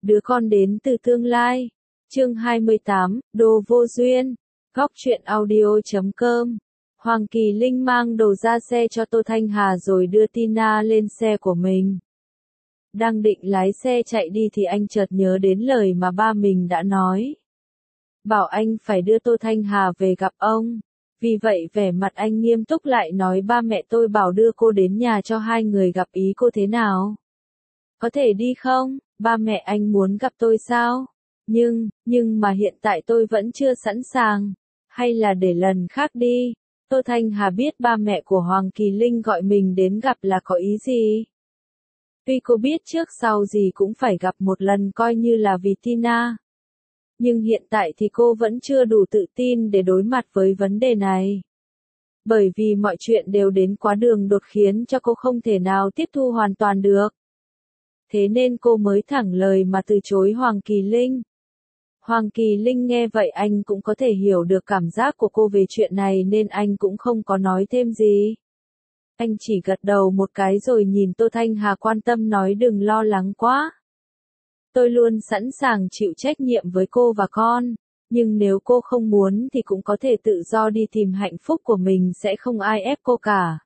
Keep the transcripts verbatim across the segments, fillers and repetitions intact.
Đứa con đến từ tương lai. Chương hai mươi tám, Đồ vô duyên. Góc truyện audio chấm com. Hoàng Kỳ Linh mang đồ ra xe cho Tô Thanh Hà rồi đưa Tina lên xe của mình. Đang định lái xe chạy đi thì anh chợt nhớ đến lời mà ba mình đã nói. Bảo anh phải đưa Tô Thanh Hà về gặp ông. Vì vậy vẻ mặt anh nghiêm túc lại nói ba mẹ tôi bảo đưa cô đến nhà cho hai người gặp, ý cô thế nào? Có thể đi không? Ba mẹ anh muốn gặp tôi sao? Nhưng, nhưng mà hiện tại tôi vẫn chưa sẵn sàng. Hay là để lần khác đi? Tô Thanh Hà biết ba mẹ của Hoàng Kỳ Linh gọi mình đến gặp là có ý gì. Tuy cô biết trước sau gì cũng phải gặp một lần coi như là vì Tina. Nhưng hiện tại thì cô vẫn chưa đủ tự tin để đối mặt với vấn đề này. Bởi vì mọi chuyện đều đến quá đường đột khiến cho cô không thể nào tiếp thu hoàn toàn được. Thế nên cô mới thẳng lời mà từ chối Hoàng Kỳ Linh. Hoàng Kỳ Linh nghe vậy anh cũng có thể hiểu được cảm giác của cô về chuyện này nên anh cũng không có nói thêm gì. Anh chỉ gật đầu một cái rồi nhìn Tô Thanh Hà quan tâm nói đừng lo lắng quá. Tôi luôn sẵn sàng chịu trách nhiệm với cô và con, nhưng nếu cô không muốn thì cũng có thể tự do đi tìm hạnh phúc của mình, sẽ không ai ép cô cả.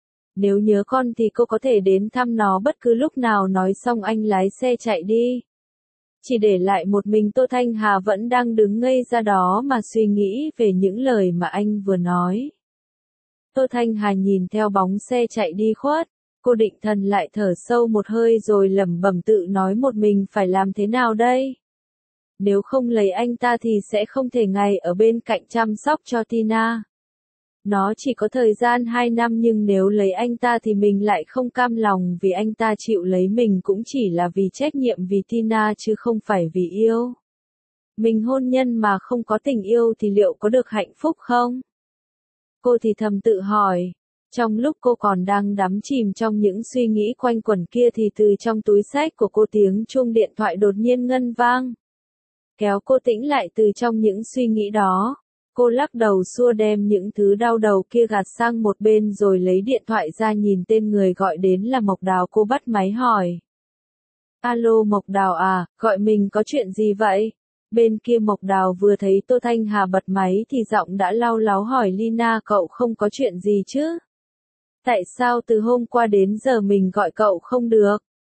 Nếu nhớ con thì cô có thể đến thăm nó bất cứ lúc nào. Nói xong anh lái xe chạy đi. Chỉ để lại một mình Tô Thanh Hà vẫn đang đứng ngây ra đó mà suy nghĩ về những lời mà anh vừa nói. Tô Thanh Hà nhìn theo bóng xe chạy đi khuất, cô định thần lại thở sâu một hơi rồi lẩm bẩm tự nói một mình phải làm thế nào đây? Nếu không lấy anh ta thì sẽ không thể ngày ở bên cạnh chăm sóc cho Tina. Nó chỉ có thời gian hai năm nhưng nếu lấy anh ta thì mình lại không cam lòng vì anh ta chịu lấy mình cũng chỉ là vì trách nhiệm vì Tina chứ không phải vì yêu. Mình hôn nhân mà không có tình yêu thì liệu có được hạnh phúc không? Cô thì thầm tự hỏi. Trong lúc cô còn đang đắm chìm trong những suy nghĩ quanh quẩn kia thì từ trong túi xách của cô tiếng chuông điện thoại đột nhiên ngân vang. Kéo cô tỉnh lại từ trong những suy nghĩ đó. Cô lắc đầu xua đem những thứ đau đầu kia gạt sang một bên rồi lấy điện thoại ra nhìn tên người gọi đến là Mộc Đào. Cô bắt máy hỏi. Alo Mộc Đào à, gọi mình có chuyện gì vậy? Bên kia Mộc Đào vừa thấy Tô Thanh Hà bật máy thì giọng đã lau láo hỏi Lina cậu không có chuyện gì chứ? Tại sao từ hôm qua đến giờ mình gọi cậu không được?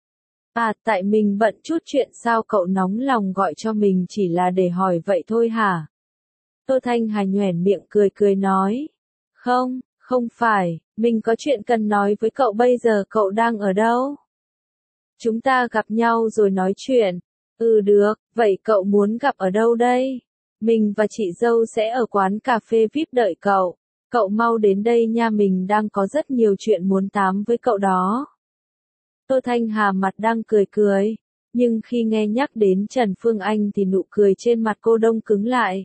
À tại mình bận chút chuyện. Sao cậu nóng lòng gọi cho mình chỉ là để hỏi vậy thôi hả? Tô Thanh Hà nhoẻn miệng cười cười nói. Không, không phải, mình có chuyện cần nói với cậu. Bây giờ cậu đang ở đâu? Chúng ta gặp nhau rồi nói chuyện. Ừ được, vậy cậu muốn gặp ở đâu đây? Mình và chị dâu sẽ ở quán cà phê vi ai pi đợi cậu. Cậu mau đến đây nha, mình đang có rất nhiều chuyện muốn tám với cậu đó. Tô Thanh Hà mặt đang cười cười, nhưng khi nghe nhắc đến Trần Phương Anh thì nụ cười trên mặt cô đông cứng lại.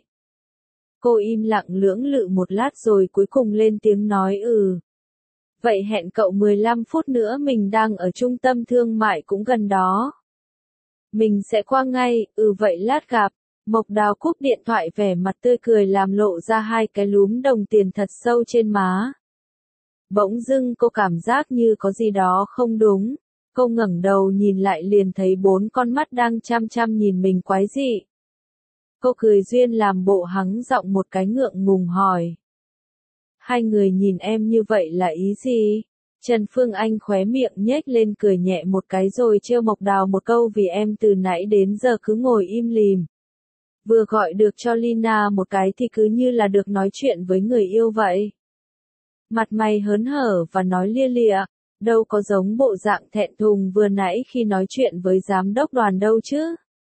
Cô im lặng lưỡng lự một lát rồi cuối cùng lên tiếng nói ừ. Vậy hẹn cậu mười lăm phút nữa, mình đang ở trung tâm thương mại cũng gần đó. Mình sẽ qua ngay. Ừ vậy lát gặp. Mộc Đào cúp điện thoại, vẻ mặt tươi cười làm lộ ra hai cái lúm đồng tiền thật sâu trên má. Bỗng dưng cô cảm giác như có gì đó không đúng. Cô ngẩng đầu nhìn lại liền thấy bốn con mắt đang chăm chăm nhìn mình quái dị. Cô cười duyên làm bộ hắng giọng một cái ngượng ngùng hỏi. Hai người nhìn em như vậy là ý gì? Trần Phương Anh khóe miệng nhếch lên cười nhẹ một cái rồi trêu Mộc Đào một câu vì em từ nãy đến giờ cứ ngồi im lìm. Vừa gọi được cho Lina một cái thì cứ như là được nói chuyện với người yêu vậy. Mặt mày hớn hở và nói lia lịa, đâu có giống bộ dạng thẹn thùng vừa nãy khi nói chuyện với giám đốc đoàn đâu chứ.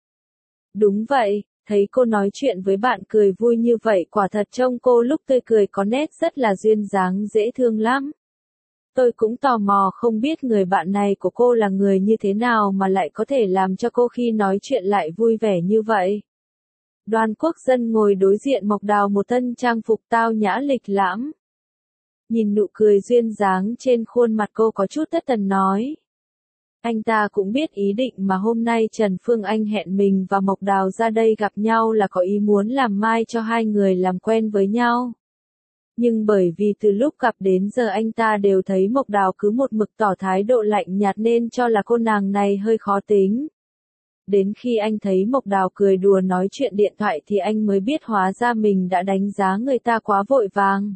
Đúng vậy, thấy cô nói chuyện với bạn cười vui như vậy quả thật trông cô lúc tươi cười có nét rất là duyên dáng dễ thương lắm. Tôi cũng tò mò không biết người bạn này của cô là người như thế nào mà lại có thể làm cho cô khi nói chuyện lại vui vẻ như vậy. Đoàn Quốc Dân ngồi đối diện Mộc Đào, một thân trang phục tao nhã lịch lãm. Nhìn nụ cười duyên dáng trên khuôn mặt cô có chút thất thần nói. Anh ta cũng biết ý định mà hôm nay Trần Phương Anh hẹn mình và Mộc Đào ra đây gặp nhau là có ý muốn làm mai cho hai người làm quen với nhau. Nhưng bởi vì từ lúc gặp đến giờ anh ta đều thấy Mộc Đào cứ một mực tỏ thái độ lạnh nhạt nên cho là cô nàng này hơi khó tính. Đến khi anh thấy Mộc Đào cười đùa nói chuyện điện thoại thì anh mới biết hóa ra mình đã đánh giá người ta quá vội vàng.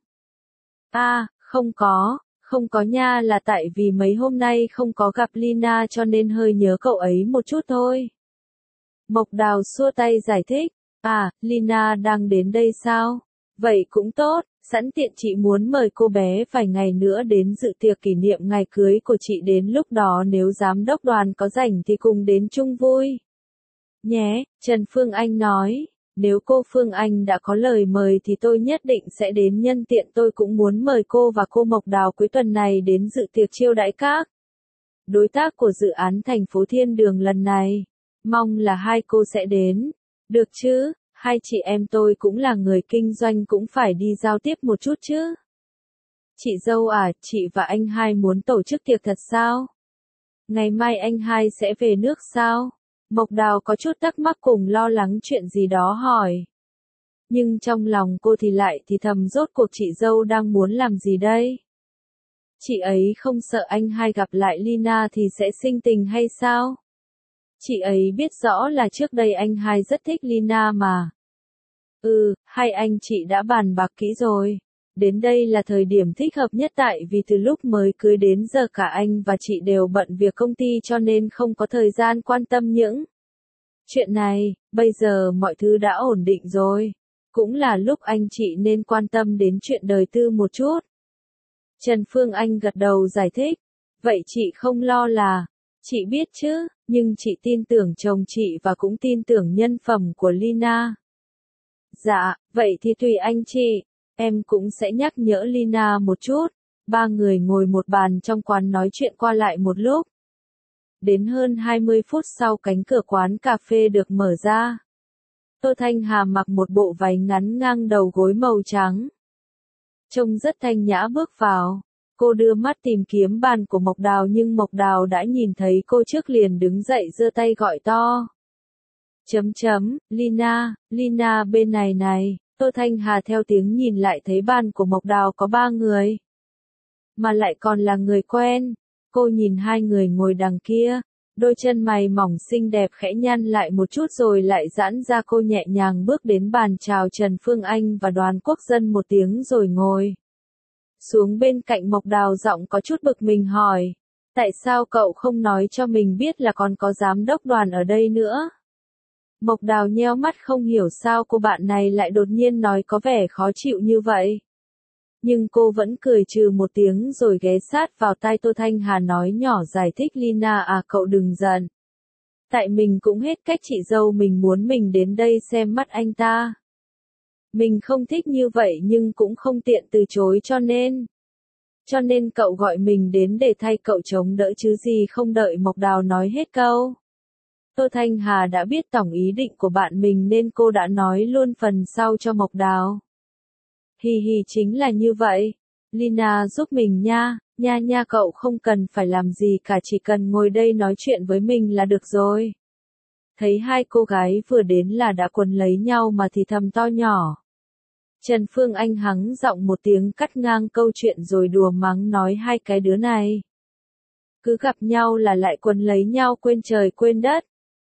À, không có, không có nha, là tại vì mấy hôm nay không có gặp Lina cho nên hơi nhớ cậu ấy một chút thôi. Mộc Đào xua tay giải thích, à, Lina đang đến đây sao? Vậy cũng tốt, sẵn tiện chị muốn mời cô bé vài ngày nữa đến dự tiệc kỷ niệm ngày cưới của chị, đến lúc đó nếu giám đốc Đoàn có rảnh thì cùng đến chung vui. Nhé, Trần Phương Anh nói, nếu cô Phương Anh đã có lời mời thì tôi nhất định sẽ đến, nhân tiện tôi cũng muốn mời cô và cô Mộc Đào cuối tuần này đến dự tiệc chiêu đãi các đối tác của dự án thành phố Thiên Đường lần này. Mong là hai cô sẽ đến. Được chứ, hai chị em tôi cũng là người kinh doanh, cũng phải đi giao tiếp một chút chứ. Chị dâu à, chị và anh hai muốn tổ chức tiệc thật sao? Ngày mai anh hai sẽ về nước sao? Mộc Đào có chút thắc mắc cùng lo lắng chuyện gì đó hỏi. Nhưng trong lòng cô thì lại thì thầm, rốt cuộc chị dâu đang muốn làm gì đây? Chị ấy không sợ anh hai gặp lại Lina thì sẽ sinh tình hay sao? Chị ấy biết rõ là trước đây anh hai rất thích Lina mà. Ừ, hai anh chị đã bàn bạc kỹ rồi. Đến đây là thời điểm thích hợp nhất, tại vì từ lúc mới cưới đến giờ cả anh và chị đều bận việc công ty cho nên không có thời gian quan tâm những chuyện này. Bây giờ mọi thứ đã ổn định rồi, cũng là lúc anh chị nên quan tâm đến chuyện đời tư một chút. Trần Phương Anh gật đầu giải thích. Vậy chị không lo là, chị biết chứ, nhưng chị tin tưởng chồng chị và cũng tin tưởng nhân phẩm của Lina. Dạ, vậy thì tùy anh chị. Em cũng sẽ nhắc nhở Lina một chút. Ba người ngồi một bàn trong quán nói chuyện qua lại một lúc. Đến hơn hai mươi phút sau, cánh cửa quán cà phê được mở ra. Tô Thanh Hà mặc một bộ váy ngắn ngang đầu gối màu trắng. Trông rất thanh nhã bước vào. Cô đưa mắt tìm kiếm bàn của Mộc Đào nhưng Mộc Đào đã nhìn thấy cô trước liền đứng dậy giơ tay gọi to. Chấm chấm, Lina, Lina bên này này. Tô Thanh Hà theo tiếng nhìn lại thấy bàn của Mộc Đào có ba người. Mà lại còn là người quen. Cô nhìn hai người ngồi đằng kia. Đôi chân mày mỏng xinh đẹp khẽ nhăn lại một chút rồi lại giãn ra, cô nhẹ nhàng bước đến bàn chào Trần Phương Anh và Đoàn Quốc Dân một tiếng rồi ngồi xuống bên cạnh Mộc Đào, giọng có chút bực mình hỏi. Tại sao cậu không nói cho mình biết là còn có giám đốc Đoàn ở đây nữa? Mộc Đào nheo mắt không hiểu sao cô bạn này lại đột nhiên nói, có vẻ khó chịu như vậy. Nhưng cô vẫn cười trừ một tiếng rồi ghé sát vào tai Tô Thanh Hà nói nhỏ giải thích. Lina à, cậu đừng giận. Tại mình cũng hết cách, chị dâu mình muốn mình đến đây xem mắt anh ta. Mình không thích như vậy nhưng cũng không tiện từ chối cho nên. Cho nên cậu gọi mình đến để thay cậu chống đỡ chứ gì. Không đợi Mộc Đào nói hết câu, Tô Thanh Hà đã biết tổng ý định của bạn mình nên cô đã nói luôn phần sau cho Mộc Đào. Hì hì, chính là như vậy. Lina giúp mình nha, nha nha, cậu không cần phải làm gì cả, chỉ cần ngồi đây nói chuyện với mình là được rồi. Thấy hai cô gái vừa đến là đã quấn lấy nhau mà thì thầm to nhỏ. Trần Phương Anh hắng giọng một tiếng cắt ngang câu chuyện rồi đùa mắng nói hai cái đứa này. Cứ gặp nhau là lại quấn lấy nhau quên trời quên đất.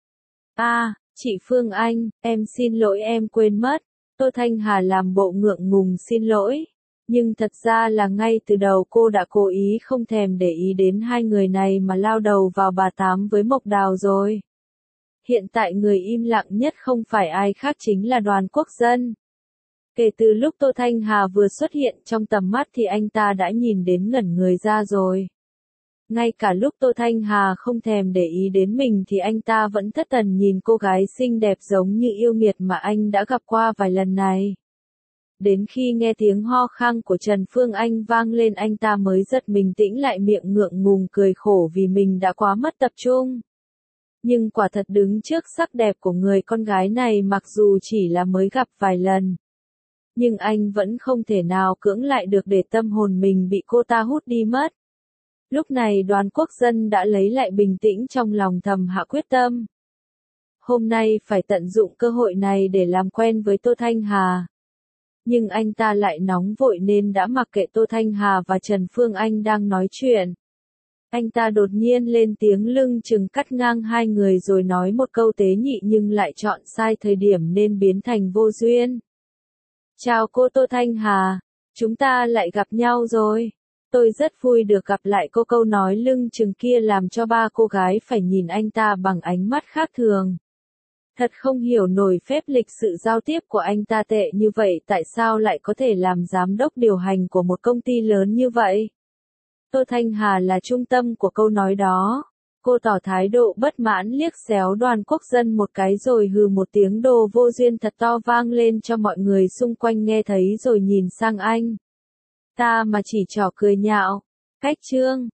À, chị Phương Anh, em xin lỗi, em quên mất. Tô Thanh Hà làm bộ ngượng ngùng xin lỗi. Nhưng thật ra là ngay từ đầu cô đã cố ý không thèm để ý đến hai người này mà lao đầu vào bà tám với Mộc Đào rồi. Hiện tại người im lặng nhất không phải ai khác chính là Đoàn Quốc Dân. Kể từ lúc Tô Thanh Hà vừa xuất hiện trong tầm mắt thì anh ta đã nhìn đến ngẩn người ra rồi. Ngay cả lúc Tô Thanh Hà không thèm để ý đến mình thì anh ta vẫn thất thần nhìn cô gái xinh đẹp giống như yêu nghiệt mà anh đã gặp qua vài lần này. Đến khi nghe tiếng ho khan của Trần Phương Anh vang lên, anh ta mới giật mình tĩnh lại, miệng ngượng ngùng cười khổ vì mình đã quá mất tập trung. Nhưng quả thật đứng trước sắc đẹp của người con gái này, mặc dù chỉ là mới gặp vài lần, nhưng anh vẫn không thể nào cưỡng lại được để tâm hồn mình bị cô ta hút đi mất. Lúc này Đoàn Quốc Dân đã lấy lại bình tĩnh trong lòng, thầm hạ quyết tâm. Hôm nay phải tận dụng cơ hội này để làm quen với Tô Thanh Hà. Nhưng anh ta lại nóng vội nên đã mặc kệ Tô Thanh Hà và Trần Phương Anh đang nói chuyện. Anh ta đột nhiên lên tiếng lưng chừng cắt ngang hai người rồi nói một câu tế nhị nhưng lại chọn sai thời điểm nên biến thành vô duyên. Chào cô Tô Thanh Hà, chúng ta lại gặp nhau rồi. Tôi rất vui được gặp lại cô. Câu nói lưng chừng kia làm cho ba cô gái phải nhìn anh ta bằng ánh mắt khác thường. Thật không hiểu nổi phép lịch sự giao tiếp của anh ta tệ như vậy, tại sao lại có thể làm giám đốc điều hành của một công ty lớn như vậy. Tô Thanh Hà là trung tâm của câu nói đó. Cô tỏ thái độ bất mãn liếc xéo Đoàn Quốc Dân một cái rồi hừ một tiếng đồ vô duyên thật to vang lên cho mọi người xung quanh nghe thấy rồi nhìn sang anh ta mà chỉ trỏ cười nhạo. Cách chương